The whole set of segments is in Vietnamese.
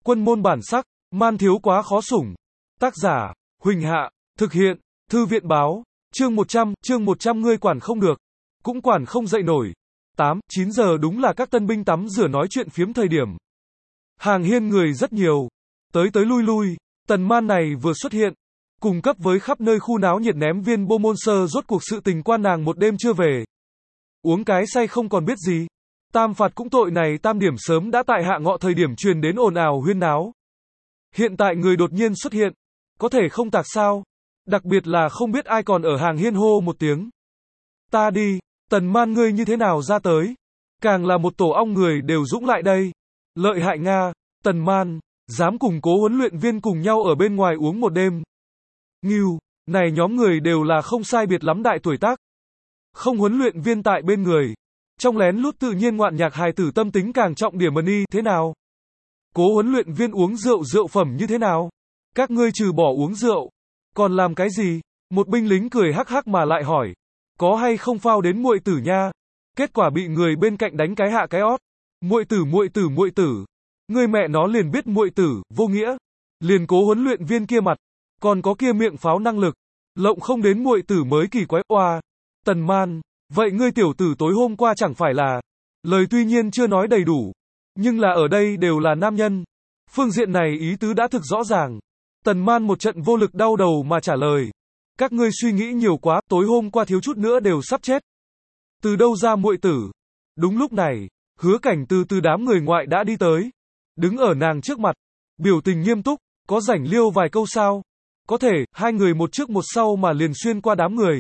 Quân môn bản sắc, man thiếu quá khó sủng. Tác giả, Huỳnh Hạ, thực hiện, Thư viện báo, chương 100 ngươi quản không được, cũng quản không dậy nổi. 9 giờ đúng là các tân binh tắm rửa nói chuyện phiếm thời điểm. Hàng hiên người rất nhiều, tới lui lui, Tần Man này vừa xuất hiện, cùng cấp với khắp nơi khu náo nhiệt ném viên bô môn sơ rốt cuộc sự tình quan nàng một đêm chưa về. Uống cái say không còn biết gì. Tam phạt cũng tội này tam điểm sớm đã tại hạ ngọ thời điểm truyền đến ồn ào huyên náo. Hiện tại người đột nhiên xuất hiện, có thể không tạc sao? Đặc biệt là không biết ai còn ở hàng hiên hô một tiếng. Ta đi, Tần Man ngươi như thế nào ra tới? Càng là một tổ ong người đều dũng lại đây. Lợi hại Nga, Tần Man, dám cùng Cố huấn luyện viên cùng nhau ở bên ngoài uống một đêm. Ngưu, này nhóm người đều là không sai biệt lắm đại tuổi tác. Không huấn luyện viên tại bên người. Trong lén lút tự nhiên ngoạn nhạc hài tử tâm tính càng trọng điểm mần y thế nào? Cố huấn luyện viên uống rượu phẩm như thế nào? Các ngươi trừ bỏ uống rượu, còn làm cái gì? Một binh lính cười hắc hắc mà lại hỏi, có hay không phao đến muội tử nha? Kết quả bị người bên cạnh đánh cái hạ cái ót. Muội tử, ngươi mẹ nó liền biết muội tử, vô nghĩa. Liền Cố huấn luyện viên kia mặt, còn có kia miệng pháo năng lực, lộng không đến muội tử mới kỳ quái. Oa, Tần Man, vậy ngươi tiểu tử tối hôm qua chẳng phải là, lời tuy nhiên chưa nói đầy đủ, nhưng là ở đây đều là nam nhân. Phương diện này ý tứ đã thực rõ ràng. Tần Man một trận vô lực đau đầu mà trả lời, các ngươi suy nghĩ nhiều quá, tối hôm qua thiếu chút nữa đều sắp chết. Từ đâu ra muội tử? Đúng lúc này, Hứa Cảnh từ đám người ngoại đã đi tới, đứng ở nàng trước mặt, biểu tình nghiêm túc, có rảnh liêu vài câu sao? Có thể, hai người một trước một sau mà liền xuyên qua đám người.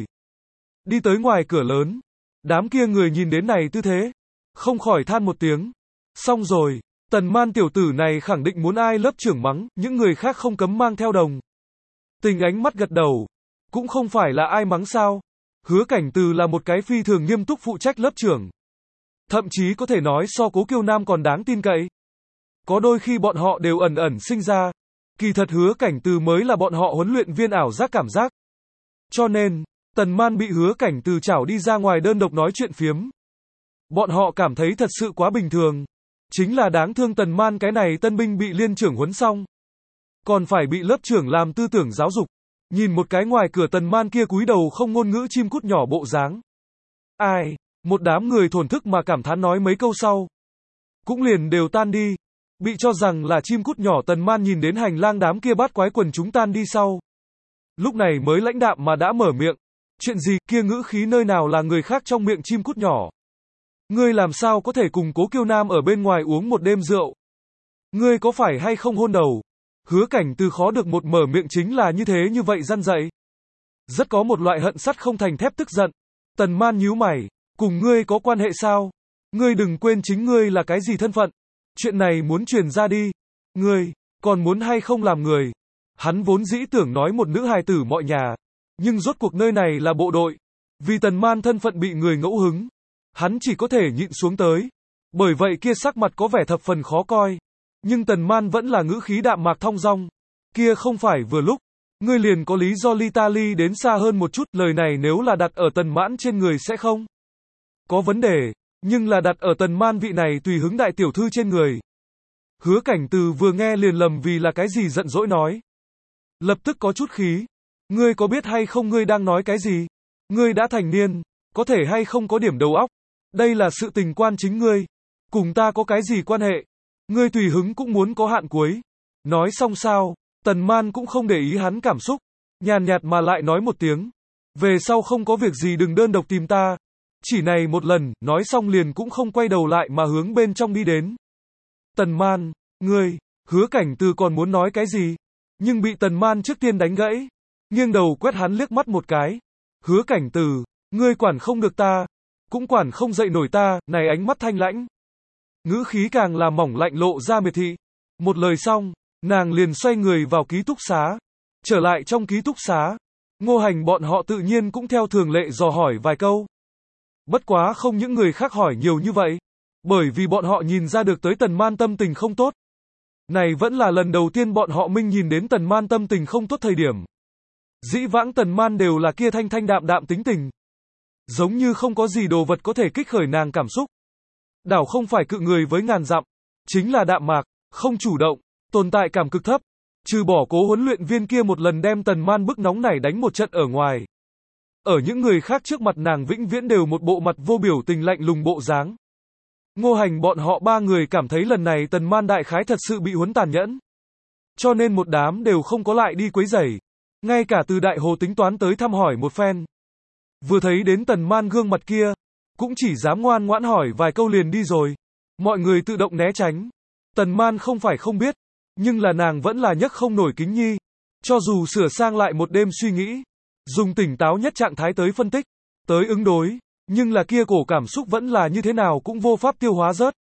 Đi tới ngoài cửa lớn, đám kia người nhìn đến này tư thế, không khỏi than một tiếng. Xong rồi, Tần Man tiểu tử này khẳng định muốn ai lớp trưởng mắng, những người khác không cấm mang theo đồng. Tình ánh mắt gật đầu, cũng không phải là ai mắng sao. Hứa Cảnh Từ là một cái phi thường nghiêm túc phụ trách lớp trưởng. Thậm chí có thể nói so Cố Kiêu Nam còn đáng tin cậy. Có đôi khi bọn họ đều ẩn sinh ra. Kỳ thật Hứa Cảnh Từ mới là bọn họ huấn luyện viên ảo giác cảm giác. Cho nên, Tần Man bị Hứa Cảnh Từ chảo đi ra ngoài đơn độc nói chuyện phiếm. Bọn họ cảm thấy thật sự quá bình thường. Chính là đáng thương Tần Man cái này tân binh bị liên trưởng huấn xong, còn phải bị lớp trưởng làm tư tưởng giáo dục. Nhìn một cái ngoài cửa Tần Man kia cúi đầu không ngôn ngữ chim cút nhỏ bộ dáng. Ai, một đám người thổn thức mà cảm thán nói mấy câu sau, cũng liền đều tan đi. Bị cho rằng là chim cút nhỏ Tần Man nhìn đến hành lang đám kia bát quái quần chúng tan đi sau. Lúc này mới lãnh đạm mà đã mở miệng. Chuyện gì kia ngữ khí nơi nào là người khác trong miệng chim cút nhỏ. Ngươi làm sao có thể cùng Cố Kiêu Nam ở bên ngoài uống một đêm rượu? Ngươi có phải hay không hôn đầu? Hứa Cảnh Từ khó được một mở miệng chính là như thế như vậy răn dạy. Rất có một loại hận sắt không thành thép tức giận. Tần Man nhíu mày, cùng ngươi có quan hệ sao? Ngươi đừng quên chính ngươi là cái gì thân phận. Chuyện này muốn truyền ra đi. Ngươi, còn muốn hay không làm người? Hắn vốn dĩ tưởng nói một nữ hài tử mọi nhà. Nhưng rốt cuộc nơi này là bộ đội. Vì Tần Man thân phận bị người ngẫu hứng, hắn chỉ có thể nhịn xuống tới. Bởi vậy kia sắc mặt có vẻ thập phần khó coi. Nhưng Tần Man vẫn là ngữ khí đạm mạc thong dong. Kia không phải vừa lúc. Ngươi liền có lý do ly ta ly đến xa hơn một chút. Lời này nếu là đặt ở Tần Mãn trên người sẽ không có vấn đề. Nhưng là đặt ở Tần Man vị này tùy hứng đại tiểu thư trên người. Hứa Cảnh Từ vừa nghe liền lầm vì là cái gì giận dỗi nói. Lập tức có chút khí. Ngươi có biết hay không ngươi đang nói cái gì? Ngươi đã thành niên, có thể hay không có điểm đầu óc. Đây là sự tình quan chính ngươi. Cùng ta có cái gì quan hệ? Ngươi tùy hứng cũng muốn có hạn cuối. Nói xong sao, Tần Man cũng không để ý hắn cảm xúc. Nhàn nhạt mà lại nói một tiếng. Về sau không có việc gì đừng đơn độc tìm ta. Chỉ này một lần, nói xong liền cũng không quay đầu lại mà hướng bên trong đi đến. Tần Man, ngươi, Hứa Cảnh Từ còn muốn nói cái gì? Nhưng bị Tần Man trước tiên đánh gãy. Nghiêng đầu quét hắn liếc mắt một cái. Hứa Cảnh Từ, ngươi quản không được ta, cũng quản không dậy nổi ta, này ánh mắt thanh lãnh. Ngữ khí càng là mỏng lạnh lộ ra miệt thị. Một lời xong, nàng liền xoay người vào ký túc xá. Trở lại trong ký túc xá, Ngô Hành bọn họ tự nhiên cũng theo thường lệ dò hỏi vài câu. Bất quá không những người khác hỏi nhiều như vậy, bởi vì bọn họ nhìn ra được tới Tần Man tâm tình không tốt. Này vẫn là lần đầu tiên bọn họ minh nhìn đến Tần Man tâm tình không tốt thời điểm. Dĩ vãng Tần Man đều là kia thanh thanh đạm đạm tính tình. Giống như không có gì đồ vật có thể kích khởi nàng cảm xúc. Đảo không phải cự người với ngàn dặm, chính là đạm mạc, không chủ động, tồn tại cảm cực thấp. Trừ bỏ cố huấn luyện viên kia một lần đem Tần Man bức nóng này đánh một trận ở ngoài. Ở những người khác trước mặt nàng vĩnh viễn đều một bộ mặt vô biểu tình lạnh lùng bộ dáng. Ngô Hành bọn họ ba người cảm thấy lần này Tần Man đại khái thật sự bị huấn tàn nhẫn. Cho nên một đám đều không có lại đi quấy rầy. Ngay cả Từ Đại Hồ tính toán tới thăm hỏi một phen. Vừa thấy đến Tần Man gương mặt kia, cũng chỉ dám ngoan ngoãn hỏi vài câu liền đi rồi. Mọi người tự động né tránh. Tần Man không phải không biết, nhưng là nàng vẫn là nhấc không nổi kính nhi. Cho dù sửa sang lại một đêm suy nghĩ, dùng tỉnh táo nhất trạng thái tới phân tích, tới ứng đối, nhưng là kia cổ cảm xúc vẫn là như thế nào cũng vô pháp tiêu hóa rớt.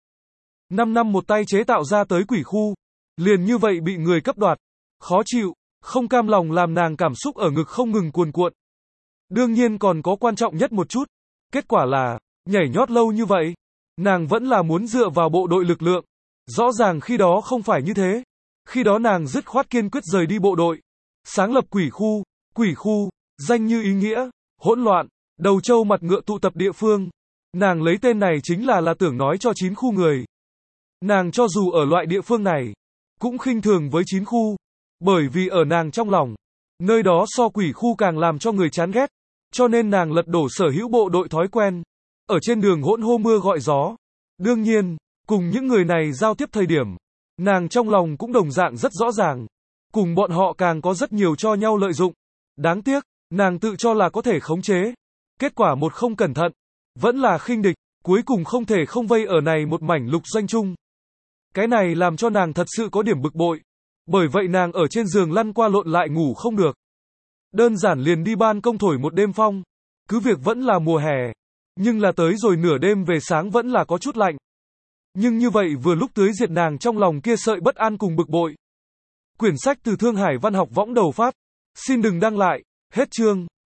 5 năm một tay chế tạo ra tới quỷ khu, liền như vậy bị người cấp đoạt. Khó chịu, không cam lòng làm nàng cảm xúc ở ngực không ngừng cuồn cuộn. Đương nhiên còn có quan trọng nhất một chút. Kết quả là, nhảy nhót lâu như vậy, nàng vẫn là muốn dựa vào bộ đội lực lượng. Rõ ràng khi đó không phải như thế. Khi đó nàng dứt khoát kiên quyết rời đi bộ đội. Sáng lập quỷ khu, danh như ý nghĩa, hỗn loạn, đầu trâu mặt ngựa tụ tập địa phương. Nàng lấy tên này chính là tưởng nói cho 9 khu người. Nàng cho dù ở loại địa phương này, cũng khinh thường với 9 khu. Bởi vì ở nàng trong lòng, nơi đó so quỷ khu càng làm cho người chán ghét. Cho nên nàng lật đổ sở hữu bộ đội thói quen. Ở trên đường hỗn hô mưa gọi gió. Đương nhiên, cùng những người này giao tiếp thời điểm, nàng trong lòng cũng đồng dạng rất rõ ràng. Cùng bọn họ càng có rất nhiều cho nhau lợi dụng. Đáng tiếc, nàng tự cho là có thể khống chế. Kết quả một không cẩn thận, vẫn là khinh địch, cuối cùng không thể không vây ở này một mảnh lục doanh chung. Cái này làm cho nàng thật sự có điểm bực bội. Bởi vậy nàng ở trên giường lăn qua lộn lại ngủ không được. Đơn giản liền đi ban công thổi một đêm phong. Cứ việc vẫn là mùa hè, nhưng là tới rồi nửa đêm về sáng vẫn là có chút lạnh. Nhưng như vậy vừa lúc tưới diệt nàng trong lòng kia sợi bất an cùng bực bội. Quyển sách từ Thương Hải Văn học võng đầu phát. Xin đừng đăng lại. Hết chương.